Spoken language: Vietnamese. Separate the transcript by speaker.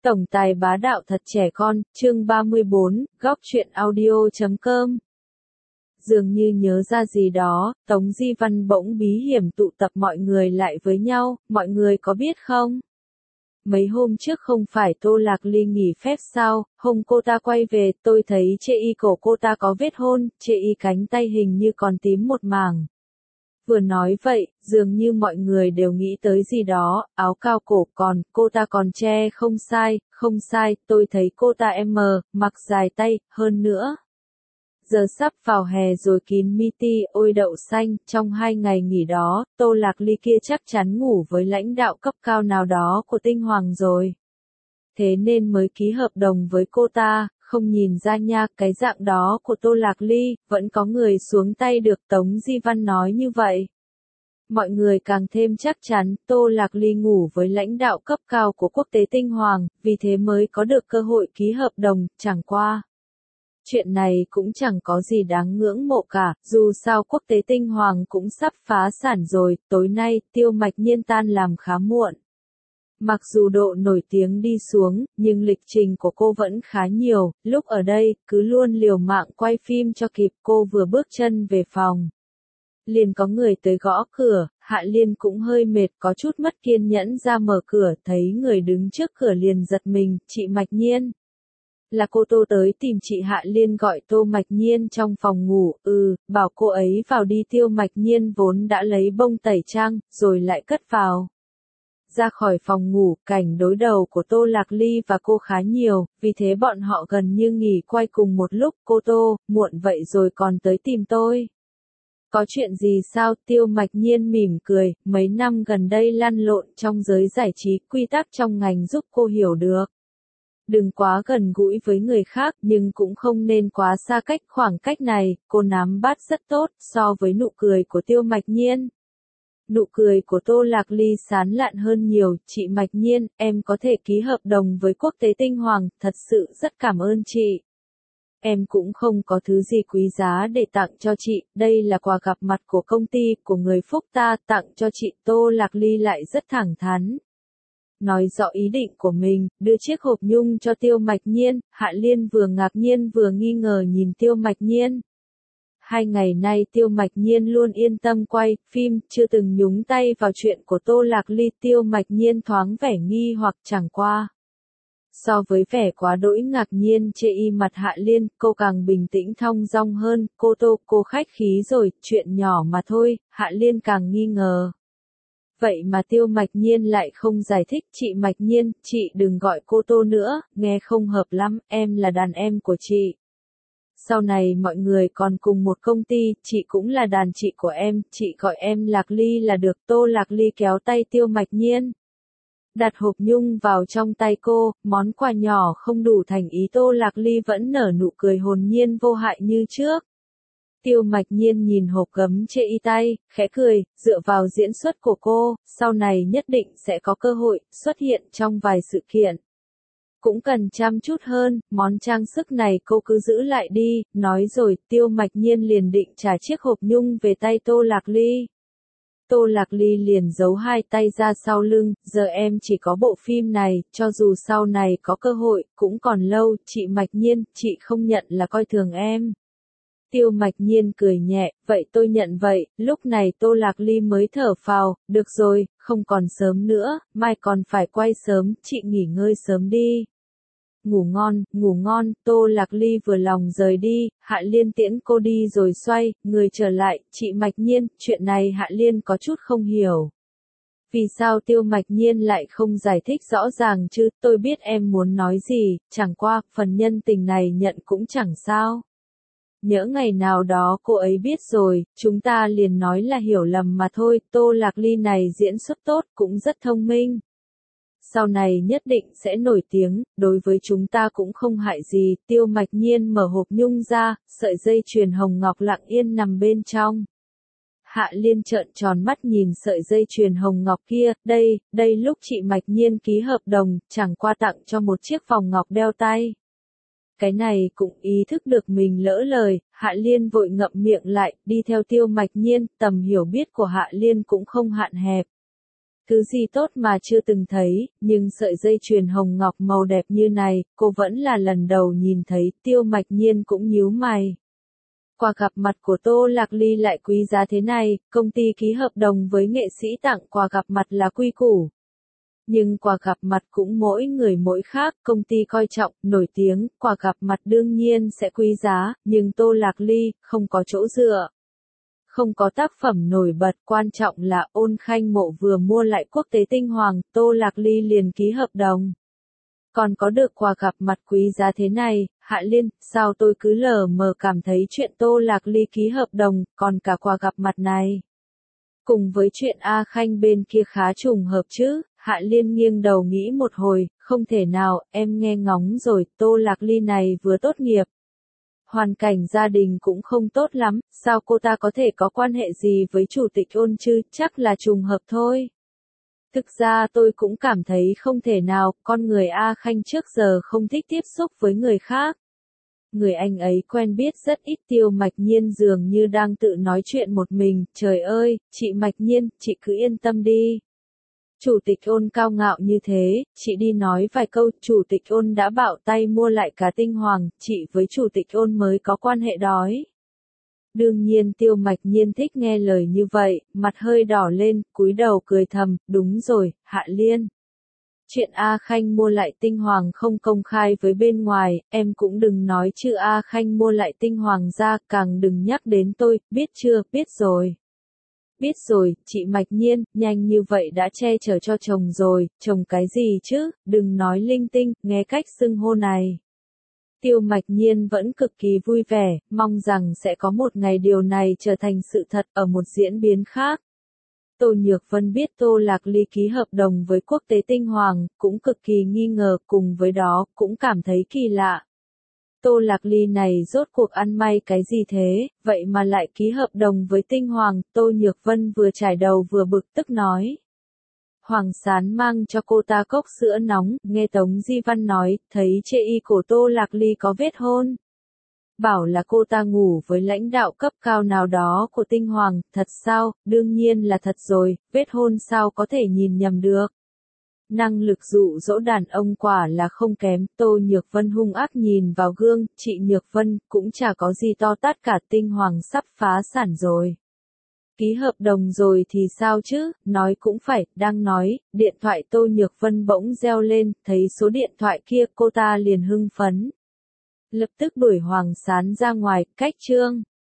Speaker 1: Tổng tài bá đạo thật trẻ con, chương 34, góc truyện audio.com. Dường như nhớ ra gì đó, Tống Di Văn bỗng bí hiểm tụ tập mọi người lại với nhau, mọi người có biết không? Mấy hôm trước không phải Tô Lạc Ly nghỉ phép sao, hôm cô ta quay về, tôi thấy trên y cổ cô ta có vết hôn, trên y cánh tay hình như còn tím một mảng. Vừa nói vậy, dường như mọi người đều nghĩ tới gì đó, áo cao cổ còn, cô ta còn che không sai, tôi thấy cô ta mặc dài tay, hơn nữa. Giờ sắp vào hè rồi kín miti, ôi đậu xanh, trong 2 ngày nghỉ đó, Tô Lạc Ly kia chắc chắn ngủ với lãnh đạo cấp cao nào đó của Tinh Hoàng rồi. Thế nên mới ký hợp đồng với cô ta, không nhìn ra nha, cái dạng đó của Tô Lạc Ly, vẫn có người xuống tay được, Tống Di Văn nói như vậy. Mọi người càng thêm chắc chắn, Tô Lạc Ly ngủ với lãnh đạo cấp cao của quốc tế Tinh Hoàng, vì thế mới có được cơ hội ký hợp đồng, chẳng qua. Chuyện này cũng chẳng có gì đáng ngưỡng mộ cả, dù sao quốc tế Tinh Hoàng cũng sắp phá sản rồi, tối nay, Tiêu Mạch Nhiên tan làm khá muộn. Mặc dù độ nổi tiếng đi xuống, nhưng lịch trình của cô vẫn khá nhiều, lúc ở đây, cứ luôn liều mạng quay phim cho kịp, cô vừa bước chân về phòng. Liền có người tới gõ cửa, Hạ Liên cũng hơi mệt, có chút mất kiên nhẫn ra mở cửa, thấy người đứng trước cửa liền giật mình, chị Mạch Nhiên. Là cô Tô tới tìm chị. Hạ Liên gọi Tô Mạch Nhiên trong phòng ngủ, bảo cô ấy vào đi. Tiêu Mạch Nhiên vốn đã lấy bông tẩy trang, rồi lại cất vào. Ra khỏi phòng ngủ, cảnh đối đầu của Tô Lạc Ly và cô khá nhiều, vì thế bọn họ gần như nghỉ quay cùng một lúc. Cô Tô, muộn vậy rồi còn tới tìm tôi. Có chuyện gì sao? Tiêu Mạch Nhiên mỉm cười, mấy năm gần đây lăn lộn trong giới giải trí, quy tắc trong ngành giúp cô hiểu được. Đừng quá gần gũi với người khác, nhưng cũng không nên quá xa cách, khoảng cách này, cô nắm bắt rất tốt, so với nụ cười của Tiêu Mạch Nhiên. Nụ cười của Tô Lạc Ly sán lạn hơn nhiều, chị Mạch Nhiên, em có thể ký hợp đồng với quốc tế Tinh Hoàng, thật sự rất cảm ơn chị. Em cũng không có thứ gì quý giá để tặng cho chị, đây là quà gặp mặt của công ty, của người Phúc ta, tặng cho chị. Tô Lạc Ly lại rất thẳng thắn. Nói rõ ý định của mình, đưa chiếc hộp nhung cho Tiêu Mạch Nhiên. Hạ Liên vừa ngạc nhiên vừa nghi ngờ nhìn Tiêu Mạch Nhiên. 2 ngày nay Tiêu Mạch Nhiên luôn yên tâm quay phim, chưa từng nhúng tay vào chuyện của Tô Lạc Ly. Tiêu Mạch Nhiên thoáng vẻ nghi hoặc, chẳng qua. So với vẻ quá đỗi ngạc nhiên chê y mặt Hạ Liên, cô càng bình tĩnh thong dong hơn. Cô Tô, cô khách khí rồi, chuyện nhỏ mà thôi. Hạ Liên càng nghi ngờ. Vậy mà Tiêu Mạch Nhiên lại không giải thích. Chị Mạch Nhiên, chị đừng gọi cô Tô nữa, nghe không hợp lắm, em là đàn em của chị. Sau này mọi người còn cùng một công ty, chị cũng là đàn chị của em, chị gọi em Lạc Ly là được. Tô Lạc Ly kéo tay Tiêu Mạch Nhiên. Đặt hộp nhung vào trong tay cô, món quà nhỏ không đủ thành ý. Tô Lạc Ly vẫn nở nụ cười hồn nhiên vô hại như trước. Tiêu Mạch Nhiên nhìn hộp gấm trên y tay, khẽ cười, dựa vào diễn xuất của cô, sau này nhất định sẽ có cơ hội xuất hiện trong vài sự kiện. Cũng cần chăm chút hơn, món trang sức này cô cứ giữ lại đi, nói rồi, Tiêu Mạch Nhiên liền định trả chiếc hộp nhung về tay Tô Lạc Ly. Tô Lạc Ly liền giấu 2 tay ra sau lưng, giờ em chỉ có bộ phim này, cho dù sau này có cơ hội, cũng còn lâu. Chị Mạch Nhiên, chị không nhận là coi thường em. Tiêu Mạch Nhiên cười nhẹ, vậy tôi nhận vậy. Lúc này Tô Lạc Ly mới thở phào, được rồi, không còn sớm nữa, mai còn phải quay sớm, chị nghỉ ngơi sớm đi. Ngủ ngon, Tô Lạc Ly vừa lòng rời đi. Hạ Liên tiễn cô đi rồi xoay người trở lại. Chị Mạch Nhiên, chuyện này Hạ Liên có chút không hiểu. Vì sao Tiêu Mạch Nhiên lại không giải thích rõ ràng chứ? Tôi biết em muốn nói gì, chẳng qua, phần nhân tình này nhận cũng chẳng sao. Nhỡ ngày nào đó cô ấy biết rồi, chúng ta liền nói là hiểu lầm mà thôi. Tô Lạc Ly này diễn xuất tốt, cũng rất thông minh. Sau này nhất định sẽ nổi tiếng, đối với chúng ta cũng không hại gì. Tiêu Mạch Nhiên mở hộp nhung ra, sợi dây chuyền hồng ngọc lặng yên nằm bên trong. Hạ Liên trợn tròn mắt nhìn sợi dây chuyền hồng ngọc kia, đây lúc chị Mạch Nhiên ký hợp đồng, chẳng qua tặng cho một chiếc vòng ngọc đeo tay. Cái này cũng ý thức được mình lỡ lời, Hạ Liên vội ngậm miệng lại, đi theo Tiêu Mạch Nhiên, tầm hiểu biết của Hạ Liên cũng không hạn hẹp. Thứ gì tốt mà chưa từng thấy, nhưng sợi dây chuyền hồng ngọc màu đẹp như này, cô vẫn là lần đầu nhìn thấy. Tiêu Mạch Nhiên cũng nhíu mày. Quà gặp mặt của Tô Lạc Ly lại quý giá thế này, công ty ký hợp đồng với nghệ sĩ tặng quà gặp mặt là quy củ. Nhưng quà gặp mặt cũng mỗi người mỗi khác, công ty coi trọng, nổi tiếng, quà gặp mặt đương nhiên sẽ quý giá, nhưng Tô Lạc Ly không có chỗ dựa. Không có tác phẩm nổi bật, quan trọng là Ôn Khanh Mộ vừa mua lại quốc tế tinh hoàng, Tô Lạc Ly liền ký hợp đồng. Còn có được quà gặp mặt quý giá thế này, Hạ Liên, sao tôi cứ lờ mờ cảm thấy chuyện Tô Lạc Ly ký hợp đồng, còn cả quà gặp mặt này. Cùng với chuyện A Khanh bên kia khá trùng hợp chứ, Hạ Liên nghiêng đầu nghĩ một hồi, không thể nào, em nghe ngóng rồi, Tô Lạc Ly này vừa tốt nghiệp. Hoàn cảnh gia đình cũng không tốt lắm, sao cô ta có thể có quan hệ gì với chủ tịch Ôn chứ, chắc là trùng hợp thôi. Thực ra tôi cũng cảm thấy không thể nào, con người A Khanh trước giờ không thích tiếp xúc với người khác. Người anh ấy quen biết rất ít. Tiêu Mạch Nhiên dường như đang tự nói chuyện một mình, trời ơi, chị Mạch Nhiên, chị cứ yên tâm đi. Chủ tịch Ôn cao ngạo như thế, chị đi nói vài câu, chủ tịch Ôn đã bảo tay mua lại cả tinh hoàng, chị với chủ tịch Ôn mới có quan hệ đói. Đương nhiên Tiêu Mạch Nhiên thích nghe lời như vậy, mặt hơi đỏ lên, cúi đầu cười thầm, đúng rồi, Hạ Liên. Chuyện A Khanh mua lại tinh hoàng không công khai với bên ngoài, em cũng đừng nói chữ A Khanh mua lại tinh hoàng ra, càng đừng nhắc đến tôi, biết chưa, biết rồi. Biết rồi, chị Mạch Nhiên, nhanh như vậy đã che chở cho chồng rồi, chồng cái gì chứ, đừng nói linh tinh, nghe cách xưng hô này. Tiêu Mạch Nhiên vẫn cực kỳ vui vẻ, mong rằng sẽ có một ngày điều này trở thành sự thật ở một diễn biến khác. Tô Nhược Vân biết Tô Lạc Ly ký hợp đồng với quốc tế tinh hoàng, cũng cực kỳ nghi ngờ, cùng với đó, cũng cảm thấy kỳ lạ. Tô Lạc Ly này rốt cuộc ăn may cái gì thế, vậy mà lại ký hợp đồng với tinh hoàng, Tô Nhược Vân vừa chải đầu vừa bực tức nói. Hoàng Sán mang cho cô ta cốc sữa nóng, nghe Tống Di Văn nói, thấy chê y của Tô Lạc Ly có vết hôn. Bảo là cô ta ngủ với lãnh đạo cấp cao nào đó của tinh hoàng, thật sao, đương nhiên là thật rồi, vết hôn sao có thể nhìn nhầm được. Năng lực dụ dỗ đàn ông quả là không kém, Tô Nhược Vân hung ác nhìn vào gương, chị Nhược Vân, cũng chả có gì to tát cả, tinh hoàng sắp phá sản rồi. Ký hợp đồng rồi thì sao chứ, nói cũng phải, đang nói, điện thoại Tô Nhược Vân bỗng reo lên, thấy số điện thoại kia cô ta liền hưng phấn. Lập tức đuổi Hoàng Sán ra ngoài, cách chương.